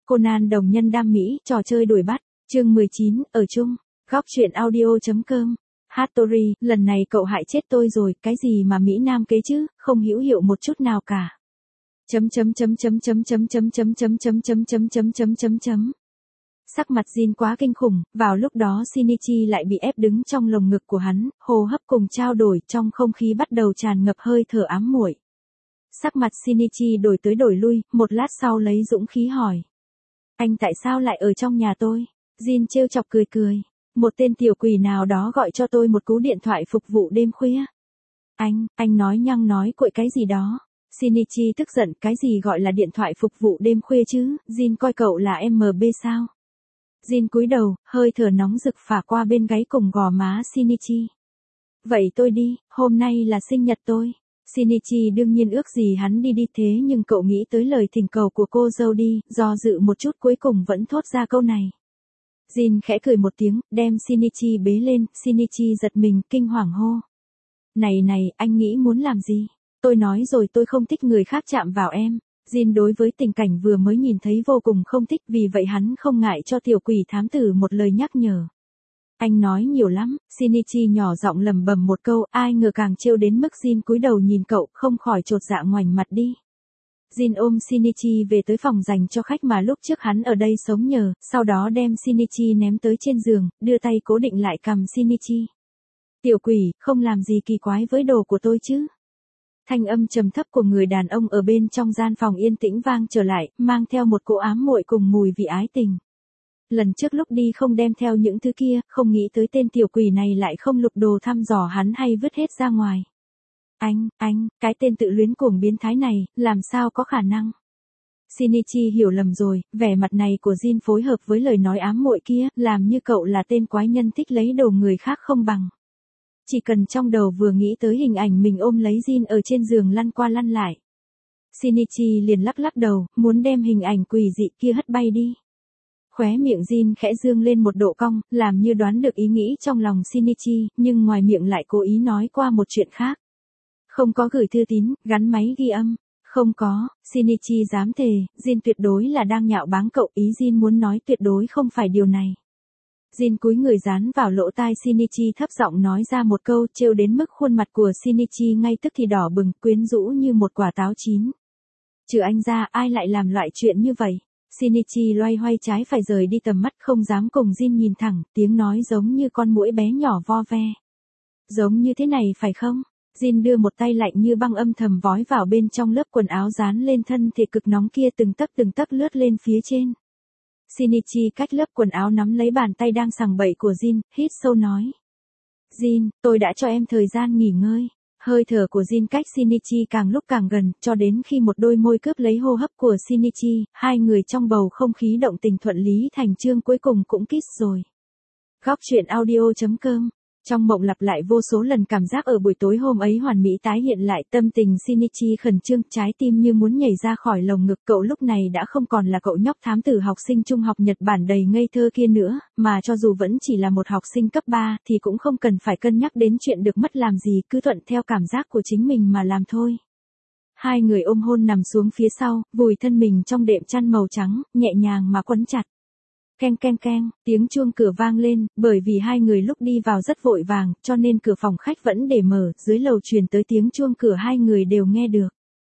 Conan đồng nhân đam mỹ, trò chơi đuổi bắt, chương 19, ở chung, góc truyện audio.com. Hattori, lần này cậu hại chết tôi rồi, cái gì mà Mỹ Nam kế chứ, không hữu hiệu một chút nào cả. Sắc mặt Jin quá kinh khủng, vào lúc đó Shinichi lại bị ép đứng trong lồng ngực của hắn, hô hấp cùng trao đổi, trong không khí bắt đầu tràn ngập hơi thở ám muội. Sắc mặt Shinichi đổi tới đổi lui, một lát sau lấy dũng khí hỏi. Anh tại sao lại ở trong nhà tôi? Jin trêu chọc cười cười. Một tên tiểu quỷ nào đó gọi cho tôi một cú điện thoại phục vụ đêm khuya. Anh nói nhăng nói cuội cái gì đó. Shinichi tức giận, cái gì gọi là điện thoại phục vụ đêm khuya chứ, Jin coi cậu là MB sao? Jin cúi đầu, hơi thở nóng rực phả qua bên gáy cùng gò má Shinichi. Vậy tôi đi, hôm nay là sinh nhật tôi. Shinichi đương nhiên ước gì hắn đi thế nhưng cậu nghĩ tới lời thỉnh cầu của cô dâu đi, do dự một chút cuối cùng vẫn thốt ra câu này. Jin khẽ cười một tiếng, đem Shinichi bế lên, Shinichi giật mình, kinh hoàng hô. Này, anh nghĩ muốn làm gì? Tôi nói rồi tôi không thích người khác chạm vào em. Jin đối với tình cảnh vừa mới nhìn thấy vô cùng không thích, vì vậy hắn không ngại cho tiểu quỷ thám tử một lời nhắc nhở. Anh nói nhiều lắm, Shinichi nhỏ giọng lẩm bẩm một câu, ai ngờ càng trêu đến mức Jin cúi đầu nhìn cậu, không khỏi chột dạ ngoảnh mặt đi. Jin ôm Shinichi về tới phòng dành cho khách mà lúc trước hắn ở đây sống nhờ, sau đó đem Shinichi ném tới trên giường, đưa tay cố định lại cằm Shinichi. Tiểu quỷ, không làm gì kỳ quái với đồ của tôi chứ? Thanh âm trầm thấp của người đàn ông ở bên trong gian phòng yên tĩnh vang trở lại, mang theo một cỗ ám muội cùng mùi vị ái tình. Lần trước lúc đi không đem theo những thứ kia, không nghĩ tới tên tiểu quỷ này lại không lục đồ thăm dò hắn hay vứt hết ra ngoài. Anh, cái tên tự luyến cuồng biến thái này, làm sao có khả năng? Shinichi hiểu lầm rồi, vẻ mặt này của Jin phối hợp với lời nói ám muội kia, làm như cậu là tên quái nhân thích lấy đồ người khác không bằng. Chỉ cần trong đầu vừa nghĩ tới hình ảnh mình ôm lấy Jin ở trên giường lăn qua lăn lại. Shinichi liền lắc đầu, muốn đem hình ảnh quỷ dị kia hất bay đi. Khóe miệng Jin khẽ dương lên một độ cong, làm như đoán được ý nghĩ trong lòng Shinichi, nhưng ngoài miệng lại cố ý nói qua một chuyện khác. Không có gửi thư tín, gắn máy ghi âm. Không có, Shinichi dám thề, Jin tuyệt đối là đang nhạo báng cậu, ý Jin muốn nói tuyệt đối không phải điều này. Jin cúi người dán vào lỗ tai Shinichi thấp giọng nói ra một câu, trêu đến mức khuôn mặt của Shinichi ngay tức thì đỏ bừng, quyến rũ như một quả táo chín. Trừ anh ra, ai lại làm loại chuyện như vậy? Shinichi loay hoay trái phải rời đi tầm mắt, không dám cùng Jin nhìn thẳng, tiếng nói giống như con muỗi bé nhỏ vo ve. Giống như thế này phải không? Jin đưa một tay lạnh như băng âm thầm vói vào bên trong lớp quần áo dán lên thân thể cực nóng kia, từng tấc lướt lên phía trên. Shinichi cách lớp quần áo nắm lấy bàn tay đang sằng bậy của Jin, hít sâu nói. Jin, tôi đã cho em thời gian nghỉ ngơi. Hơi thở của Jin cách Shinichi càng lúc càng gần, cho đến khi một đôi môi cướp lấy hô hấp của Shinichi, hai người trong bầu không khí động tình thuận lý thành chương cuối cùng cũng kiss rồi. Góc truyện audio.com. Trong mộng lặp lại vô số lần cảm giác ở buổi tối hôm ấy hoàn mỹ tái hiện lại, tâm tình Shinichi khẩn trương, trái tim như muốn nhảy ra khỏi lồng ngực cậu lúc này đã không còn là cậu nhóc thám tử học sinh trung học Nhật Bản đầy ngây thơ kia nữa, mà cho dù vẫn chỉ là một học sinh cấp 3 thì cũng không cần phải cân nhắc đến chuyện được mất làm gì, cứ thuận theo cảm giác của chính mình mà làm thôi. Hai người ôm hôn nằm xuống phía sau, vùi thân mình trong đệm chăn màu trắng, nhẹ nhàng mà quấn chặt. Keng, tiếng chuông cửa vang lên, bởi vì hai người lúc đi vào rất vội vàng, cho nên cửa phòng khách vẫn để mở, dưới lầu truyền tới tiếng chuông cửa hai người đều nghe được.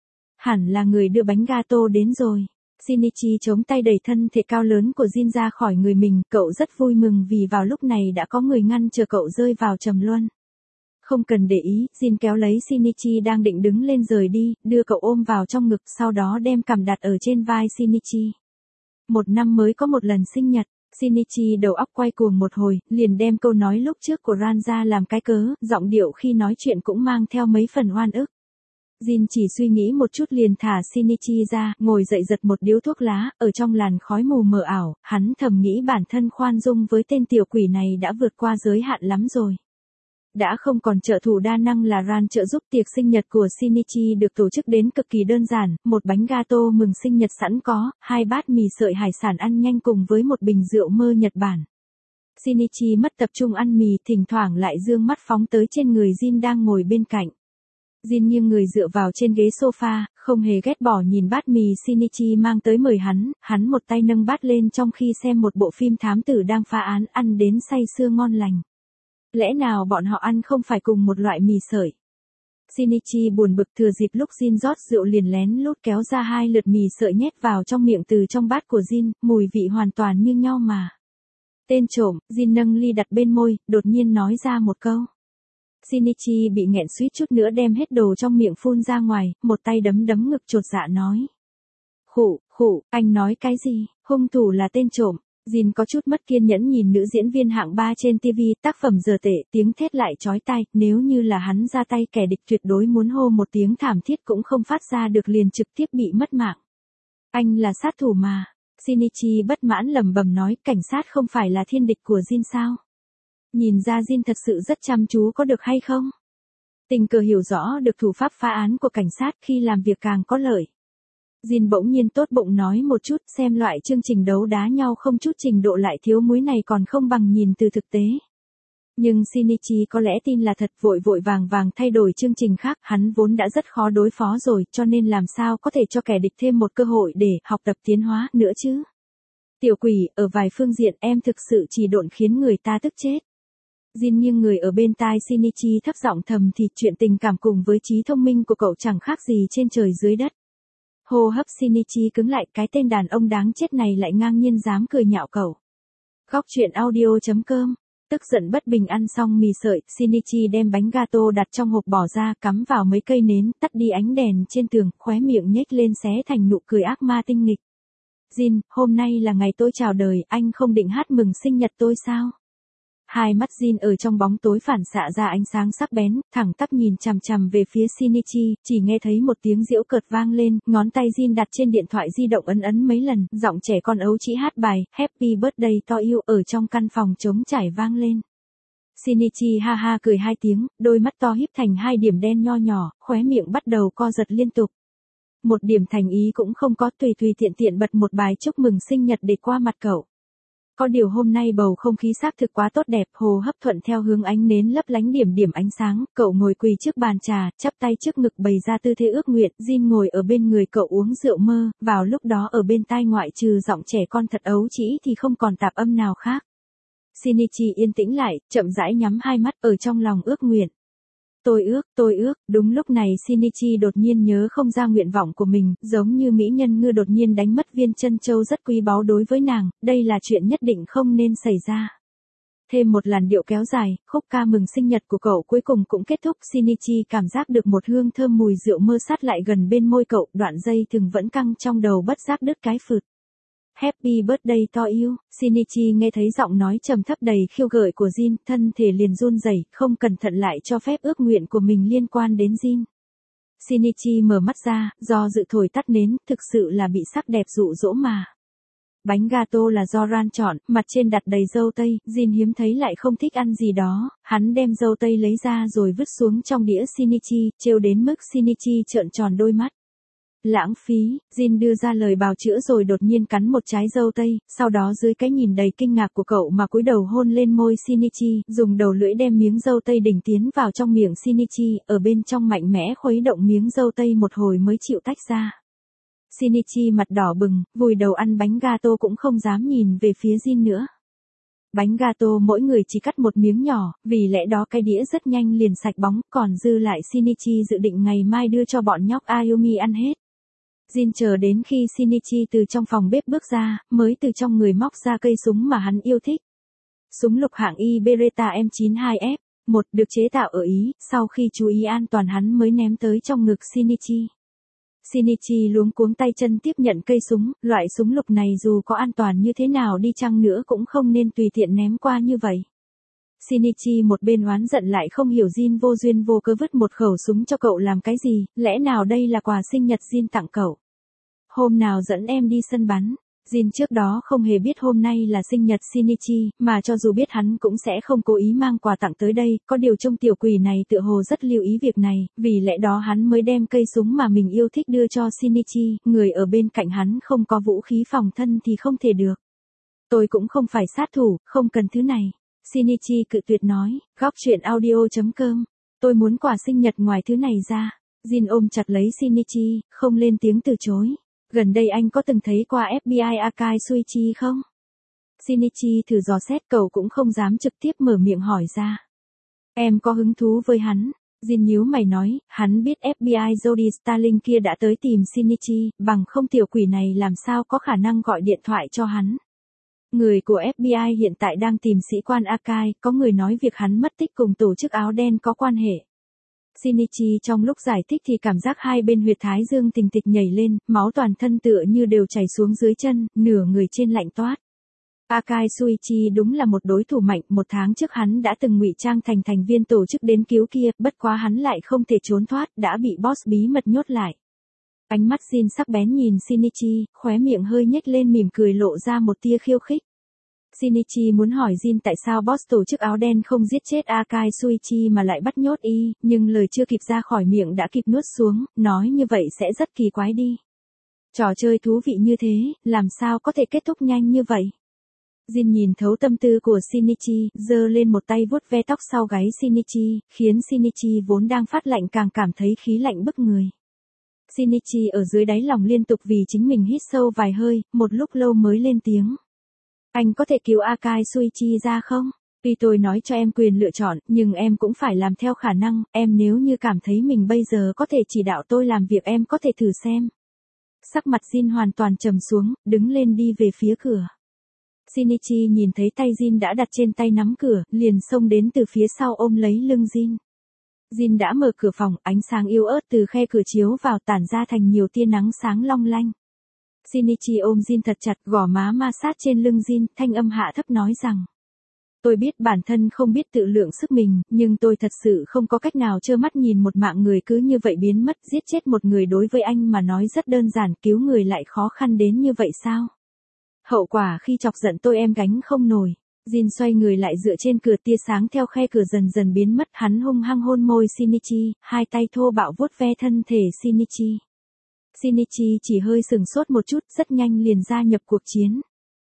Hẳn là người đưa bánh gato đến rồi. Shinichi chống tay đẩy thân thể cao lớn của Jin ra khỏi người mình, cậu rất vui mừng vì vào lúc này đã có người ngăn chờ cậu rơi vào trầm luân. Không cần để ý, Jin kéo lấy Shinichi đang định đứng lên rời đi, đưa cậu ôm vào trong ngực, sau đó đem cằm đặt ở trên vai Shinichi. Một năm mới có một lần sinh nhật, Shinichi đầu óc quay cuồng một hồi, liền đem câu nói lúc trước của Ran ra làm cái cớ, giọng điệu khi nói chuyện cũng mang theo mấy phần oan ức. Jin chỉ suy nghĩ một chút liền thả Shinichi ra, ngồi dậy giật một điếu thuốc lá, ở trong làn khói mù mờ ảo, hắn thầm nghĩ bản thân khoan dung với tên tiểu quỷ này đã vượt qua giới hạn lắm rồi. Đã không còn trợ thủ đa năng là Ran trợ giúp, tiệc sinh nhật của Shinichi được tổ chức đến cực kỳ đơn giản, một bánh gato mừng sinh nhật sẵn có, 2 bát mì sợi hải sản ăn nhanh cùng với một bình rượu mơ Nhật Bản. Shinichi mất tập trung ăn mì, thỉnh thoảng lại dương mắt phóng tới trên người Jin đang ngồi bên cạnh. Jin nghiêng người dựa vào trên ghế sofa, không hề ghét bỏ nhìn bát mì Shinichi mang tới mời hắn một tay nâng bát lên trong khi xem một bộ phim thám tử đang phá án, ăn đến say sưa ngon lành. Lẽ nào bọn họ ăn không phải cùng một loại mì sợi? Shinichi buồn bực, thừa dịp lúc Jin rót rượu liền lén lút kéo ra 2 lượt mì sợi nhét vào trong miệng từ trong bát của Jin, mùi vị hoàn toàn như nhau mà. Tên trộm, Jin nâng ly đặt bên môi, đột nhiên nói ra một câu. Shinichi bị nghẹn suýt chút nữa đem hết đồ trong miệng phun ra ngoài, một tay đấm ngực chột dạ nói. Khụ, anh nói cái gì, hung thủ là tên trộm. Jin có chút mất kiên nhẫn nhìn nữ diễn viên hạng 3 trên TV, tác phẩm dở tệ, tiếng thét lại chói tai, nếu như là hắn ra tay kẻ địch tuyệt đối muốn hô một tiếng thảm thiết cũng không phát ra được, liền trực tiếp bị mất mạng. Anh là sát thủ mà. Shinichi bất mãn lẩm bẩm nói, cảnh sát không phải là thiên địch của Jin sao? Nhìn ra Jin thật sự rất chăm chú có được hay không? Tình cờ hiểu rõ được thủ pháp phá án của cảnh sát khi làm việc càng có lợi. Jin bỗng nhiên tốt bụng nói một chút, xem loại chương trình đấu đá nhau không chút trình độ lại thiếu muối này còn không bằng nhìn từ thực tế. Nhưng Shinichi có lẽ tin là thật, vội vàng thay đổi chương trình khác, hắn vốn đã rất khó đối phó rồi, cho nên làm sao có thể cho kẻ địch thêm một cơ hội để học tập tiến hóa nữa chứ. Tiểu quỷ, ở vài phương diện em thực sự trì độn khiến người ta tức chết. Jin nghiêng người ở bên tai Shinichi thấp giọng thầm thì, chuyện tình cảm cùng với trí thông minh của cậu chẳng khác gì trên trời dưới đất. Hô hấp Shinichi cứng lại, cái tên đàn ông đáng chết này lại ngang nhiên dám cười nhạo cậu. Góc truyện audio.com. Tức giận bất bình ăn xong mì sợi, Shinichi đem bánh gato đặt trong hộp bỏ ra, cắm vào mấy cây nến, tắt đi ánh đèn trên tường, khóe miệng nhếch lên xé thành nụ cười ác ma tinh nghịch. Jin, hôm nay là ngày tôi chào đời, anh không định hát mừng sinh nhật tôi sao? Hai mắt Jin ở trong bóng tối phản xạ ra ánh sáng sắc bén, thẳng tắp nhìn chằm chằm về phía Shinichi, chỉ nghe thấy một tiếng giễu cợt vang lên, ngón tay Jin đặt trên điện thoại di động ấn mấy lần, giọng trẻ con ấu trĩ hát bài Happy Birthday to you ở trong căn phòng trống trải vang lên. Shinichi ha ha cười 2 tiếng, đôi mắt to híp thành 2 điểm đen nho nhỏ, khóe miệng bắt đầu co giật liên tục. Một điểm thành ý cũng không có, tùy tiện bật một bài chúc mừng sinh nhật để qua mặt cậu. Có điều hôm nay bầu không khí xác thực quá tốt đẹp, hồ hấp thuận theo hướng ánh nến lấp lánh điểm ánh sáng, cậu ngồi quỳ trước bàn trà, chắp tay trước ngực bày ra tư thế ước nguyện, Jin ngồi ở bên người cậu uống rượu mơ, vào lúc đó ở bên tai ngoại trừ giọng trẻ con thật ấu trĩ thì không còn tạp âm nào khác. Shinichi yên tĩnh lại, chậm rãi nhắm 2 mắt ở trong lòng ước nguyện. Tôi ước, đúng lúc này Shinichi đột nhiên nhớ không ra nguyện vọng của mình, giống như mỹ nhân ngư đột nhiên đánh mất viên chân châu rất quý báu đối với nàng, đây là chuyện nhất định không nên xảy ra. Thêm một làn điệu kéo dài, khúc ca mừng sinh nhật của cậu cuối cùng cũng kết thúc, Shinichi cảm giác được một hương thơm mùi rượu mơ sát lại gần bên môi cậu, đoạn dây thừng vẫn căng trong đầu bất giác đứt cái phượt. Happy birthday to you, Shinichi nghe thấy giọng nói trầm thấp đầy khiêu gợi của Jin, thân thể liền run rẩy, không cẩn thận lại cho phép ước nguyện của mình liên quan đến Jin. Shinichi mở mắt ra, do dự thổi tắt nến, thực sự là bị sắc đẹp dụ dỗ mà. Bánh gato là do Ran chọn, mặt trên đặt đầy dâu tây, Jin hiếm thấy lại không thích ăn gì đó, hắn đem dâu tây lấy ra rồi vứt xuống trong đĩa Shinichi, trêu đến mức Shinichi trợn tròn đôi mắt. Lãng phí, Jin đưa ra lời bào chữa rồi đột nhiên cắn một trái dâu tây, sau đó dưới cái nhìn đầy kinh ngạc của cậu mà cúi đầu hôn lên môi Shinichi, dùng đầu lưỡi đem miếng dâu tây đỉnh tiến vào trong miệng Shinichi, ở bên trong mạnh mẽ khuấy động miếng dâu tây một hồi mới chịu tách ra. Shinichi mặt đỏ bừng, vùi đầu ăn bánh gato cũng không dám nhìn về phía Jin nữa. Bánh gato mỗi người chỉ cắt một miếng nhỏ, vì lẽ đó cái đĩa rất nhanh liền sạch bóng, còn dư lại Shinichi dự định ngày mai đưa cho bọn nhóc Ayumi ăn hết. Jin chờ đến khi Shinichi từ trong phòng bếp bước ra, mới từ trong người móc ra cây súng mà hắn yêu thích. Súng lục hạng Y Beretta M92F, được chế tạo ở Ý, sau khi chú ý an toàn hắn mới ném tới trong ngực Shinichi. Shinichi luống cuống tay chân tiếp nhận cây súng, loại súng lục này dù có an toàn như thế nào đi chăng nữa cũng không nên tùy tiện ném qua như vậy. Shinichi một bên oán giận lại không hiểu Jin vô duyên vô cớ vứt một khẩu súng cho cậu làm cái gì, lẽ nào đây là quà sinh nhật Jin tặng cậu. Hôm nào dẫn em đi sân bắn. Jin trước đó không hề biết hôm nay là sinh nhật Shinichi, mà cho dù biết hắn cũng sẽ không cố ý mang quà tặng tới đây, có điều trông tiểu quỷ này tựa hồ rất lưu ý việc này, vì lẽ đó hắn mới đem cây súng mà mình yêu thích đưa cho Shinichi, người ở bên cạnh hắn không có vũ khí phòng thân thì không thể được. Tôi cũng không phải sát thủ, không cần thứ này. Shinichi cự tuyệt nói, góc truyện audio.com Tôi muốn quà sinh nhật ngoài thứ này ra. Jin ôm chặt lấy Shinichi, không lên tiếng từ chối. Gần đây anh có từng thấy qua FBI Akai Suichi không? Shinichi thử dò xét, cậu cũng không dám trực tiếp mở miệng hỏi ra. Em có hứng thú với hắn. Jin nhíu mày nói, hắn biết FBI Jody Starling kia đã tới tìm Shinichi, bằng không tiểu quỷ này làm sao có khả năng gọi điện thoại cho hắn. Người của FBI hiện tại đang tìm sĩ quan Akai, có người nói việc hắn mất tích cùng tổ chức áo đen có quan hệ. Shinichi trong lúc giải thích thì cảm giác hai bên huyệt thái dương thình thịch nhảy lên, máu toàn thân tựa như đều chảy xuống dưới chân, nửa người trên lạnh toát. Akai Suichi đúng là một đối thủ mạnh, 1 tháng trước hắn đã từng ngụy trang thành thành viên tổ chức đến cứu kia, bất quá hắn lại không thể trốn thoát, đã bị boss bí mật nhốt lại. Ánh mắt Jin sắc bén nhìn Shinichi, khóe miệng hơi nhếch lên mỉm cười lộ ra một tia khiêu khích. Shinichi muốn hỏi Jin tại sao boss tổ chức áo đen không giết chết Akai Suichi mà lại bắt nhốt y, nhưng lời chưa kịp ra khỏi miệng đã kịp nuốt xuống, nói như vậy sẽ rất kỳ quái đi. Trò chơi thú vị như thế, làm sao có thể kết thúc nhanh như vậy? Jin nhìn thấu tâm tư của Shinichi, giơ lên một tay vuốt ve tóc sau gáy Shinichi, khiến Shinichi vốn đang phát lạnh càng cảm thấy khí lạnh bức người. Shinichi ở dưới đáy lòng liên tục vì chính mình hít sâu vài hơi, một lúc lâu mới lên tiếng. Anh có thể cứu Akai Suichi ra không? Tuy tôi nói cho em quyền lựa chọn, nhưng em cũng phải làm theo khả năng, em nếu như cảm thấy mình bây giờ có thể chỉ đạo tôi làm việc em có thể thử xem. Sắc mặt Jin hoàn toàn trầm xuống, đứng lên đi về phía cửa. Shinichi nhìn thấy tay Jin đã đặt trên tay nắm cửa, liền xông đến từ phía sau ôm lấy lưng Jin. Jin đã mở cửa phòng, ánh sáng yếu ớt từ khe cửa chiếu vào tản ra thành nhiều tia nắng sáng long lanh. Shinichi ôm Jin thật chặt, gò má ma sát trên lưng Jin, thanh âm hạ thấp nói rằng. Tôi biết bản thân không biết tự lượng sức mình, nhưng tôi thật sự không có cách nào trơ mắt nhìn một mạng người cứ như vậy biến mất, giết chết một người đối với anh mà nói rất đơn giản, cứu người lại khó khăn đến như vậy sao? Hậu quả khi chọc giận tôi em gánh không nổi. Jin xoay người lại dựa trên cửa, tia sáng theo khe cửa dần dần biến mất, hắn hung hăng hôn môi Shinichi, hai tay thô bạo vuốt ve thân thể Shinichi. Shinichi chỉ hơi sừng sốt một chút, rất nhanh liền gia nhập cuộc chiến.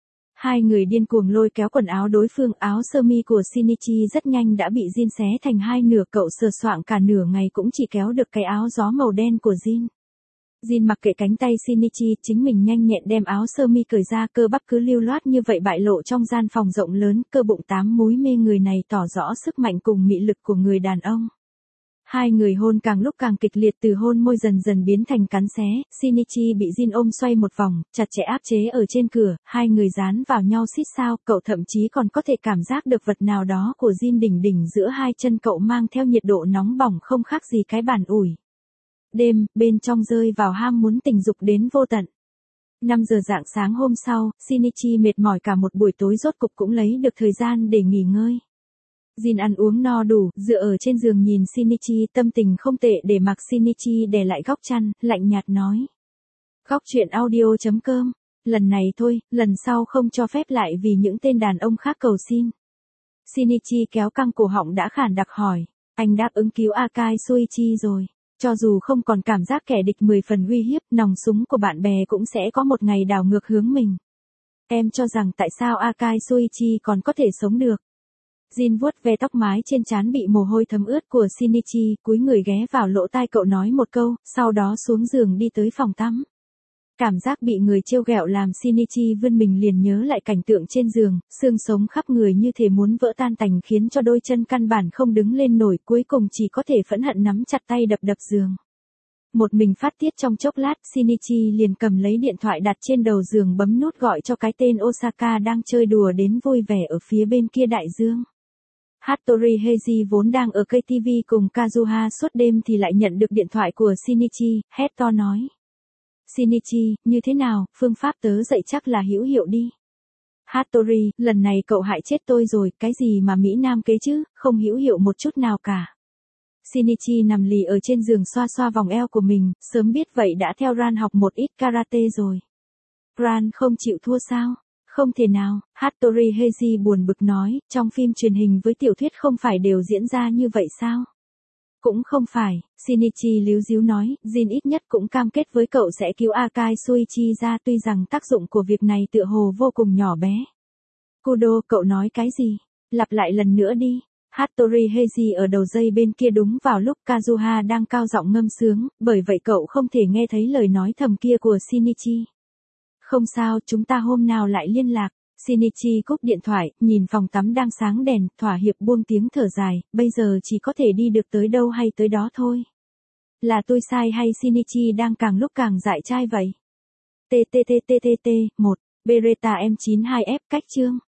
Hai người điên cuồng lôi kéo quần áo đối phương, áo sơ mi của Shinichi rất nhanh đã bị Jin xé thành hai nửa, cậu sờ soạng cả nửa ngày cũng chỉ kéo được cái áo gió màu đen của Jin. Jin mặc kệ cánh tay Shinichi, chính mình nhanh nhẹn đem áo sơ mi cởi ra, cơ bắp cứ lưu loát như vậy bại lộ trong gian phòng rộng lớn, cơ bụng 8 múi mê người này tỏ rõ sức mạnh cùng mị lực của người đàn ông. Hai người hôn càng lúc càng kịch liệt, từ hôn môi dần dần biến thành cắn xé, Shinichi bị Jin ôm xoay một vòng, chặt chẽ áp chế ở trên cửa, hai người dán vào nhau xít sao, cậu thậm chí còn có thể cảm giác được vật nào đó của Jin đỉnh đỉnh giữa hai chân cậu mang theo nhiệt độ nóng bỏng không khác gì cái bàn ủi. Đêm, bên trong rơi vào ham muốn tình dục đến vô tận. 5 giờ rạng sáng hôm sau, Shinichi mệt mỏi cả một buổi tối rốt cục cũng lấy được thời gian để nghỉ ngơi. Jin ăn uống no đủ, dựa ở trên giường nhìn Shinichi, tâm tình không tệ, để mặc Shinichi đè lại góc chăn, lạnh nhạt nói. Góc truyện audio.com, lần này thôi, lần sau không cho phép lại vì những tên đàn ông khác cầu xin. Shinichi kéo căng cổ họng đã khản đặc hỏi, anh đáp ứng cứu Akai Suichi rồi. Cho dù không còn cảm giác kẻ địch 10 phần uy hiếp, nòng súng của bạn bè cũng sẽ có một ngày đảo ngược hướng mình. Em cho rằng tại sao Akai Suichi còn có thể sống được? Jin vuốt ve tóc mái trên trán bị mồ hôi thấm ướt của Shinichi, cúi người ghé vào lỗ tai cậu nói một câu, sau đó xuống giường đi tới phòng tắm. Cảm giác bị người trêu ghẹo làm Shinichi vươn mình liền nhớ lại cảnh tượng trên giường, xương sống khắp người như thể muốn vỡ tan tành khiến cho đôi chân căn bản không đứng lên nổi, cuối cùng chỉ có thể phẫn hận nắm chặt tay đập đập giường. Một mình phát tiết trong chốc lát, Shinichi liền cầm lấy điện thoại đặt trên đầu giường bấm nút gọi cho cái tên Osaka đang chơi đùa đến vui vẻ ở phía bên kia đại dương. Hattori Heiji vốn đang ở cây TV cùng Kazuha suốt đêm thì lại nhận được điện thoại của Shinichi, hét to nói. Shinichi, như thế nào, phương pháp tớ dạy chắc là hữu hiệu đi. Hattori, lần này cậu hại chết tôi rồi, cái gì mà Mỹ Nam kế chứ, không hữu hiệu một chút nào cả. Shinichi nằm lì ở trên giường xoa xoa vòng eo của mình, sớm biết vậy đã theo Ran học một ít karate rồi. Ran không chịu thua sao? Không thể nào, Hattori Heiji buồn bực nói, trong phim truyền hình với tiểu thuyết không phải đều diễn ra như vậy sao? Cũng không phải, Shinichi líu díu nói, Jin ít nhất cũng cam kết với cậu sẽ cứu Akai Suichi ra, tuy rằng tác dụng của việc này tựa hồ vô cùng nhỏ bé. Kudo, cậu nói cái gì? Lặp lại lần nữa đi. Hattori Heiji ở đầu dây bên kia đúng vào lúc Kazuha đang cao giọng ngâm sướng, bởi vậy cậu không thể nghe thấy lời nói thầm kia của Shinichi. Không sao, chúng ta hôm nào lại liên lạc. Shinichi cúp điện thoại, nhìn phòng tắm đang sáng đèn, thỏa hiệp buông tiếng thở dài, bây giờ chỉ có thể đi được tới đâu hay tới đó thôi. Là tôi sai hay Shinichi đang càng lúc càng dại trai vậy? TTTTTT 1 Beretta M92F cách chương